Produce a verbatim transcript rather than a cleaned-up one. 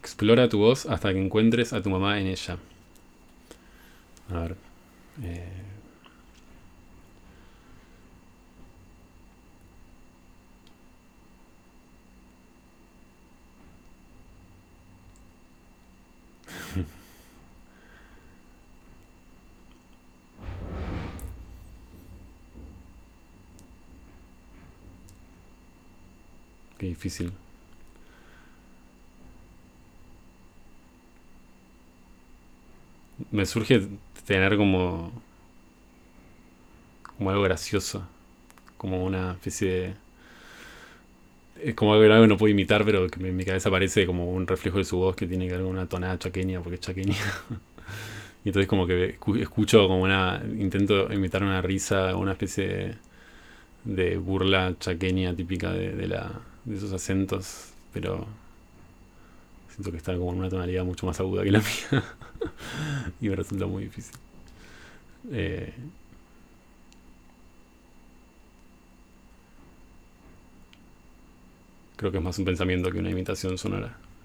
Explora tu voz hasta que encuentres a tu mamá en ella. A ver. Eh, qué difícil. Me surge tener como, como algo gracioso. Como una especie de... Es como algo que no puedo imitar, pero que en mi cabeza parece como un reflejo de su voz que tiene que ver con una tonada chaqueña, porque es chaqueña. Y entonces como que escucho como una... Intento imitar una risa, una especie de, de burla chaqueña típica de, de, la, de esos acentos, pero siento que está como en una tonalidad mucho más aguda que la mía y me resulta muy difícil. Eh, Creo que es más un pensamiento que una imitación sonora.